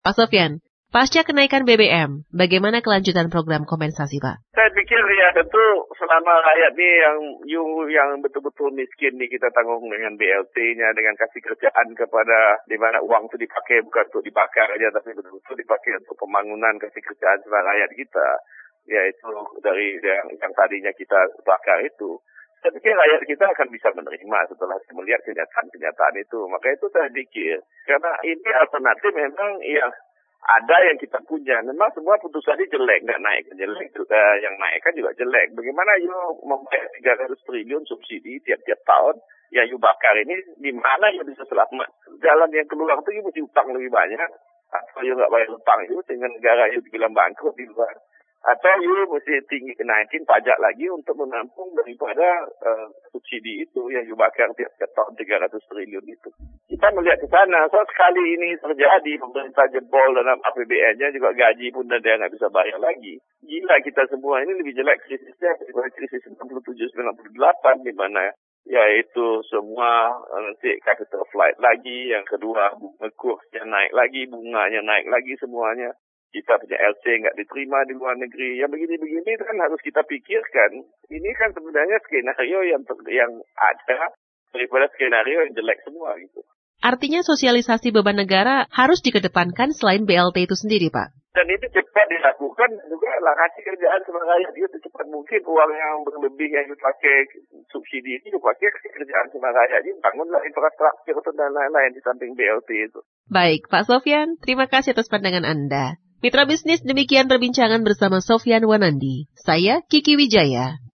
Pak Sofyan, pasca kenaikan BBM, bagaimana kelanjutan program kompensasi, Pak? Saya pikir ya tentu selama rakyat ni yang betul-betul miskin ni kita tanggung dengan BLT-nya, dengan kasih kerjaan kepada di mana uang itu dipakai bukan untuk dibakar aja, tapi betul-betul dipakai untuk pembangunan, kasih kerjaan kepada rakyat kita. Yaitu dari yang tadinya kita bakar itu. Saya pikir rakyat kita akan bisa menerima setelah melihat kenyataan-kenyataan itu. Maka itu saya pikir, karena ini alternatif memang yang ada yang kita punya. Memang semua putusannya jelek, nggak naik jelek juga, yang naik kan juga jelek. Bagaimana you membayar 300 triliun subsidi tiap-tiap tahun, yang you bakar ini, di mana you bisa selamat? Jalan yang keluar itu you mesti utang lebih banyak, atau you nggak bayar utang itu dengan negara you dibilang bangkrut di luar. Atau you mesti naikin pajak lagi untuk menampung daripada subsidi itu yang you bakar tiap tahun 300 triliun itu. Kita melihat ke sana, so sekali ini terjadi, pemerintah jebol dalam APBN-nya, juga gaji pun dia nggak bisa bayar lagi. Gila kita semua, ini lebih jelek krisisnya daripada krisis 97-98, di mana yaitu semua nanti capital flight lagi, yang kedua bunga kursnya naik lagi, bunganya naik lagi semuanya. Kita punya LC nggak diterima di luar negeri. Yang begini-begini kan harus kita pikirkan. Ini kan sebenarnya skenario yang ada daripada skenario yang jelek semua gitu. Artinya sosialisasi beban negara harus dikedepankan selain BLT itu sendiri, Pak. Dan itu cepat dilakukan juga lah, kasih kerjaan kepada rakyat itu secepat mungkin. Uang yang berlebih yang dipakai subsidi ini dipakai kasih kerjaan kepada rakyat ini, bangunlah infrastruktur dan lain-lain di samping BLT itu. Baik, Pak Sofyan, terima kasih atas pandangan Anda. Mitra bisnis, demikian perbincangan bersama Sofyan Wanandi. Saya Kiki Wijaya.